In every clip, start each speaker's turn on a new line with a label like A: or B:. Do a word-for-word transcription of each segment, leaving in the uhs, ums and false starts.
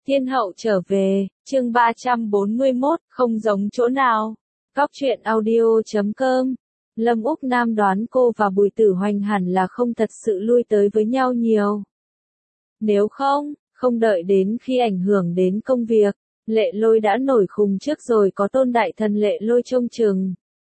A: Thiên hậu trở về, chương ba trăm bốn mươi mốt, không giống chỗ nào. Góc truyện audio chấm com. Lâm Úc Nam đoán cô và Bùi Tử Hoành hẳn là không thật sự lui tới với nhau nhiều. Nếu không, không đợi đến khi ảnh hưởng đến công việc, Lệ Lôi đã nổi khùng trước rồi có Tôn đại thần Lệ Lôi trông chừng.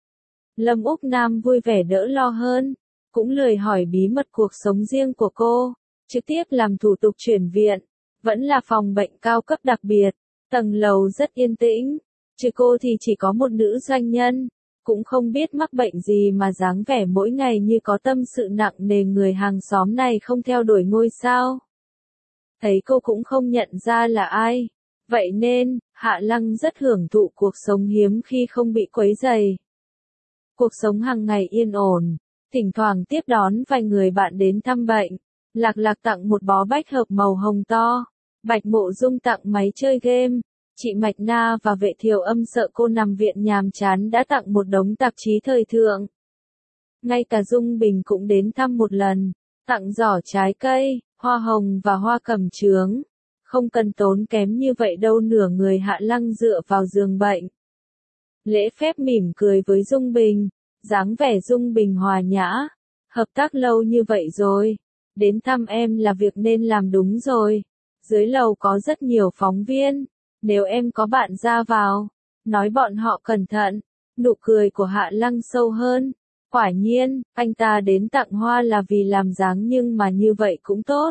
A: Lâm Úc Nam vui vẻ đỡ lo hơn, cũng lười hỏi bí mật cuộc sống riêng của cô, trực tiếp làm thủ tục chuyển viện. Vẫn là phòng bệnh cao cấp đặc biệt, tầng lầu rất yên tĩnh, chứ cô thì chỉ có một nữ doanh nhân, cũng không biết mắc bệnh gì mà dáng vẻ mỗi ngày như có tâm sự nặng nề người hàng xóm này không theo đuổi ngôi sao. Thấy cô cũng không nhận ra là ai, vậy nên, Hạ Lăng rất hưởng thụ cuộc sống hiếm khi không bị quấy rầy. Cuộc sống hàng ngày yên ổn, thỉnh thoảng tiếp đón vài người bạn đến thăm bệnh, Lạc Lạc tặng một bó bách hợp màu hồng to. Bạch Mộ Dung tặng máy chơi game, chị Mạch Na và Vệ Thiều Âm sợ cô nằm viện nhàm chán đã tặng một đống tạp chí thời thượng. Ngay cả Dung Bình cũng đến thăm một lần, tặng giỏ trái cây, hoa hồng và hoa cẩm chướng. Không cần tốn kém như vậy đâu, nửa người Hạ Lăng dựa vào giường bệnh. Lễ phép mỉm cười với Dung Bình, dáng vẻ Dung Bình hòa nhã. Hợp tác lâu như vậy rồi, đến thăm em là việc nên làm đúng rồi. Dưới lầu có rất nhiều phóng viên, nếu em có bạn ra vào, nói bọn họ cẩn thận. Nụ cười của Hạ Lăng sâu hơn, quả nhiên, anh ta đến tặng hoa là vì làm dáng nhưng mà như vậy cũng tốt.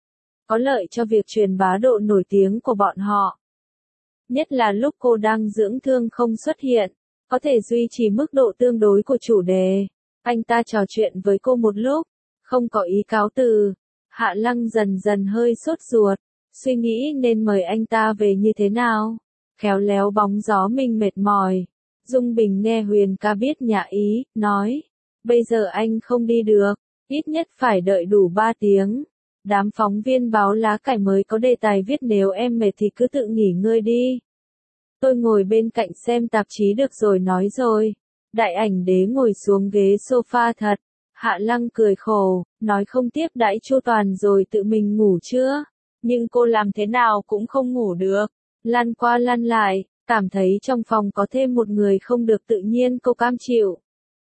A: Có lợi cho việc truyền bá độ nổi tiếng của bọn họ. Nhất là lúc cô đang dưỡng thương không xuất hiện, có thể duy trì mức độ tương đối của chủ đề. Anh ta trò chuyện với cô một lúc, không có ý cáo từ. Hạ Lăng dần dần hơi sốt ruột. Suy nghĩ nên mời anh ta về như thế nào, khéo léo bóng gió mình mệt mỏi. Dung Bình nghe Huyền ca biết nhã ý, nói, bây giờ anh không đi được, ít nhất phải đợi đủ ba tiếng. Đám phóng viên báo lá cải mới có đề tài viết, nếu em mệt thì cứ tự nghỉ ngơi đi. Tôi ngồi bên cạnh xem tạp chí được rồi nói rồi. Đại ảnh đế ngồi xuống ghế sofa thật. Hạ Lăng cười khổ, nói không tiếp đãi chu toàn rồi tự mình ngủ chưa? Nhưng cô làm thế nào cũng không ngủ được, lăn qua lăn lại, cảm thấy trong phòng có thêm một người không được tự nhiên cô cam chịu.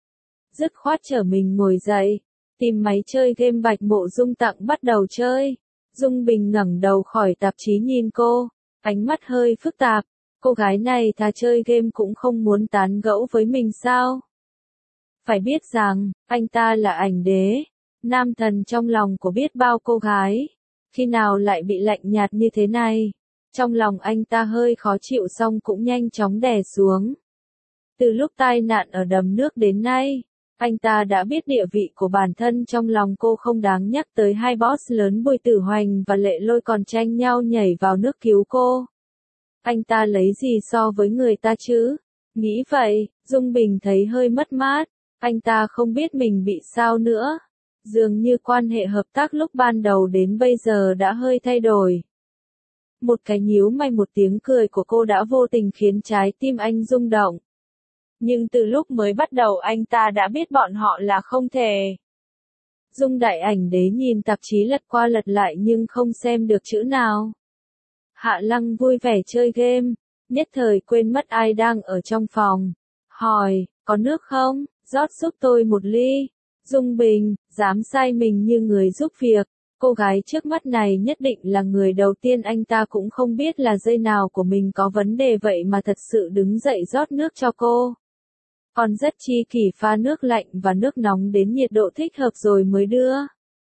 A: Dứt khoát trở mình ngồi dậy, tìm máy chơi game Bạch Mộ Dung tặng bắt đầu chơi. Dung Bình ngẩng đầu khỏi tạp chí nhìn cô, ánh mắt hơi phức tạp, cô gái này thà chơi game cũng không muốn tán gẫu với mình sao? Phải biết rằng, anh ta là ảnh đế, nam thần trong lòng của biết bao cô gái. Khi nào lại bị lạnh nhạt như thế này? Trong lòng anh ta hơi khó chịu xong cũng nhanh chóng đè xuống. Từ lúc tai nạn ở đầm nước đến nay, anh ta đã biết địa vị của bản thân trong lòng cô không đáng nhắc tới. Hai boss lớn Bùi Tử Hoành và Lệ Lôi còn tranh nhau nhảy vào nước cứu cô. Anh ta lấy gì so với người ta chứ? Nghĩ vậy, Dung Bình thấy hơi mất mát. Anh ta không biết mình bị sao nữa. Dường như quan hệ hợp tác lúc ban đầu đến bây giờ đã hơi thay đổi. Một cái nhíu mày, một tiếng cười của cô đã vô tình khiến trái tim anh rung động. Nhưng từ lúc mới bắt đầu anh ta đã biết bọn họ là không thể. Dung đại ảnh đế nhìn tạp chí lật qua lật lại nhưng không xem được chữ nào. Hạ Lăng vui vẻ chơi game, nhất thời quên mất ai đang ở trong phòng. Hỏi, có nước không? Rót giúp tôi một ly. Dung Bình, dám sai mình như người giúp việc, cô gái trước mắt này nhất định là người đầu tiên anh ta cũng không biết là dây nào của mình có vấn đề vậy mà thật sự đứng dậy rót nước cho cô. Còn rất chi kỷ pha nước lạnh và nước nóng đến nhiệt độ thích hợp rồi mới đưa.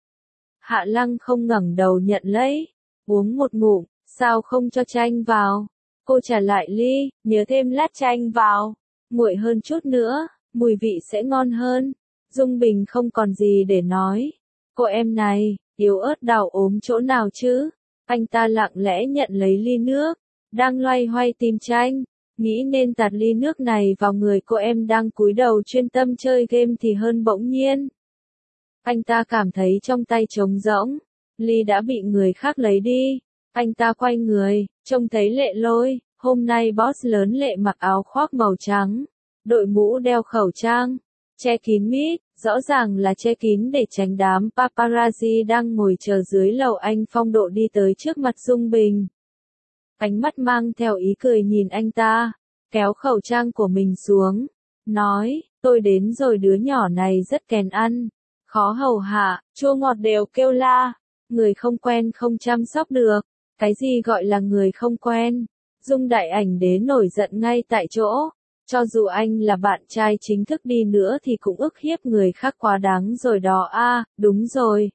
A: Hạ Lăng không ngẩng đầu nhận lấy, uống một ngụm, sao không cho chanh vào? Cô trả lại ly, nhớ thêm lát chanh vào, nguội hơn chút nữa, mùi vị sẽ ngon hơn. Dung Bình không còn gì để nói. Cô em này, yếu ớt đau ốm chỗ nào chứ? Anh ta lặng lẽ nhận lấy ly nước, đang loay hoay tìm chanh, nghĩ nên tạt ly nước này vào người cô em đang cúi đầu chuyên tâm chơi game thì hơn. Bỗng nhiên, anh ta cảm thấy trong tay trống rỗng, ly đã bị người khác lấy đi. Anh ta quay người, trông thấy Lệ Lôi, hôm nay boss lớn Lệ mặc áo khoác màu trắng, đội mũ đeo khẩu trang, che kín mít, rõ ràng là che kín để tránh đám paparazzi đang ngồi chờ dưới lầu. Anh phong độ đi tới trước mặt Dung Bình. ánh mắt mang theo ý cười nhìn anh ta, kéo khẩu trang của mình xuống, nói, tôi đến rồi, đứa nhỏ này rất kén ăn, khó hầu hạ, chua ngọt đều kêu la, người không quen không chăm sóc được, cái gì gọi là người không quen, Dung Đại Ảnh Đế nổi giận ngay tại chỗ, cho dù anh là bạn trai chính thức đi nữa thì cũng ức hiếp người khác quá đáng rồi đó a. À, đúng rồi.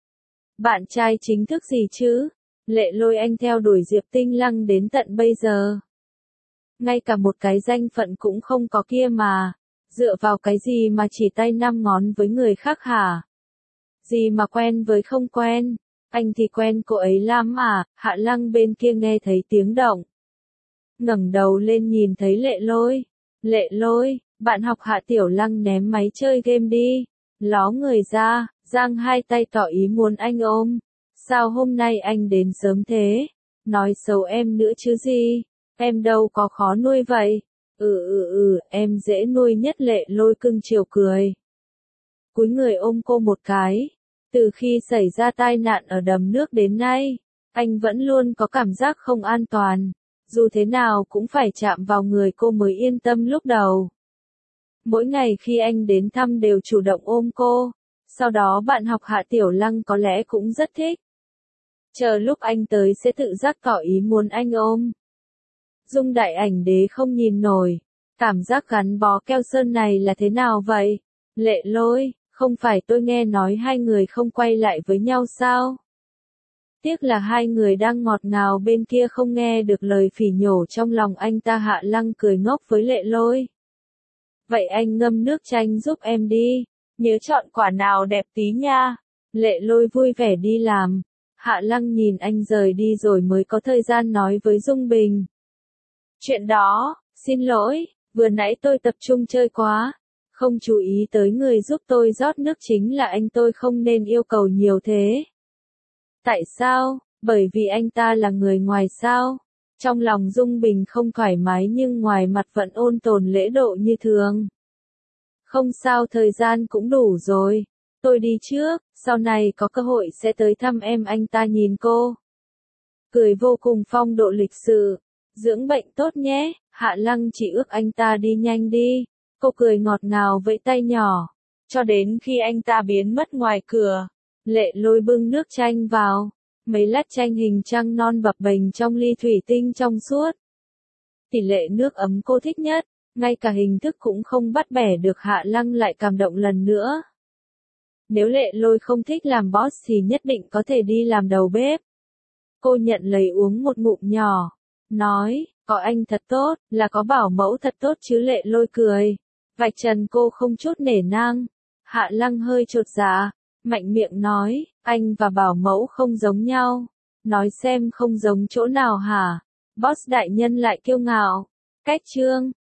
A: Bạn trai chính thức gì chứ? Lệ Lôi anh theo đuổi Diệp Tinh Lăng đến tận bây giờ. Ngay cả một cái danh phận cũng không có kia mà. Dựa vào cái gì mà chỉ tay năm ngón với người khác hả? Gì mà quen với không quen? Anh thì quen cô ấy lắm à? Hạ Lăng bên kia nghe thấy tiếng động. Ngẩng đầu lên nhìn thấy Lệ Lôi. Lệ Lôi, bạn học Hạ Tiểu Lăng ném máy chơi game đi. Ló người ra, giang hai tay tỏ ý muốn anh ôm. Sao hôm nay anh đến sớm thế? Nói xấu em nữa chứ gì? Em đâu có khó nuôi vậy. Ừ ừ ừ, em dễ nuôi nhất. Lệ Lôi cưng chiều cười. Cúi người ôm cô một cái. Từ khi xảy ra tai nạn ở đầm nước đến nay, anh vẫn luôn có cảm giác không an toàn. Dù thế nào cũng phải chạm vào người cô mới yên tâm lúc đầu. Mỗi ngày khi anh đến thăm đều chủ động ôm cô. Sau đó bạn học Hạ Tiểu Lăng có lẽ cũng rất thích. Chờ lúc anh tới sẽ tự giác tỏ ý muốn anh ôm. Dung Đại Ảnh Đế không nhìn nổi. Cảm giác gắn bó keo sơn này là thế nào vậy? Lệ Lôi, không phải tôi nghe nói hai người không quay lại với nhau sao? Tiếc là hai người đang ngọt ngào bên kia không nghe được lời phỉ nhổ trong lòng anh ta. Hạ Lăng cười ngốc với Lệ Lôi. Vậy anh ngâm nước chanh giúp em đi. Nhớ chọn quả nào đẹp tí nha. Lệ Lôi vui vẻ đi làm. Hạ Lăng nhìn anh rời đi rồi mới có thời gian nói với Dung Bình. Chuyện đó, xin lỗi, vừa nãy tôi tập trung chơi quá. Không chú ý tới người giúp tôi rót nước chính là anh, tôi không nên yêu cầu nhiều thế. Tại sao? Bởi vì anh ta là người ngoài sao? Trong lòng Dung Bình không thoải mái nhưng ngoài mặt vẫn ôn tồn lễ độ như thường. Không sao, thời gian cũng đủ rồi. Tôi đi trước, sau này có cơ hội sẽ tới thăm em. Anh ta nhìn cô. Cười vô cùng phong độ lịch sự. Dưỡng bệnh tốt nhé. Hạ Lăng chỉ ước anh ta đi nhanh đi. Cô cười ngọt ngào vẫy tay nhỏ. Cho đến khi anh ta biến mất ngoài cửa. Lệ Lôi bưng nước chanh vào. Mấy lát chanh hình trăng non bập bềnh trong ly thủy tinh trong suốt. Tỷ lệ nước ấm cô thích nhất. Ngay cả hình thức cũng không bắt bẻ được. Hạ Lăng lại cảm động lần nữa. Nếu Lệ Lôi không thích làm boss thì nhất định có thể đi làm đầu bếp. Cô nhận lấy uống một ngụm nhỏ. Nói, có anh thật tốt, là có bảo mẫu thật tốt chứ. Lệ Lôi cười. Vạch trần cô không chút nể nang. Hạ Lăng hơi chột dạ. Mạnh miệng nói, anh và bảo mẫu không giống nhau. Nói xem không giống chỗ nào hả? Boss đại nhân lại kiêu ngạo. Cách chương.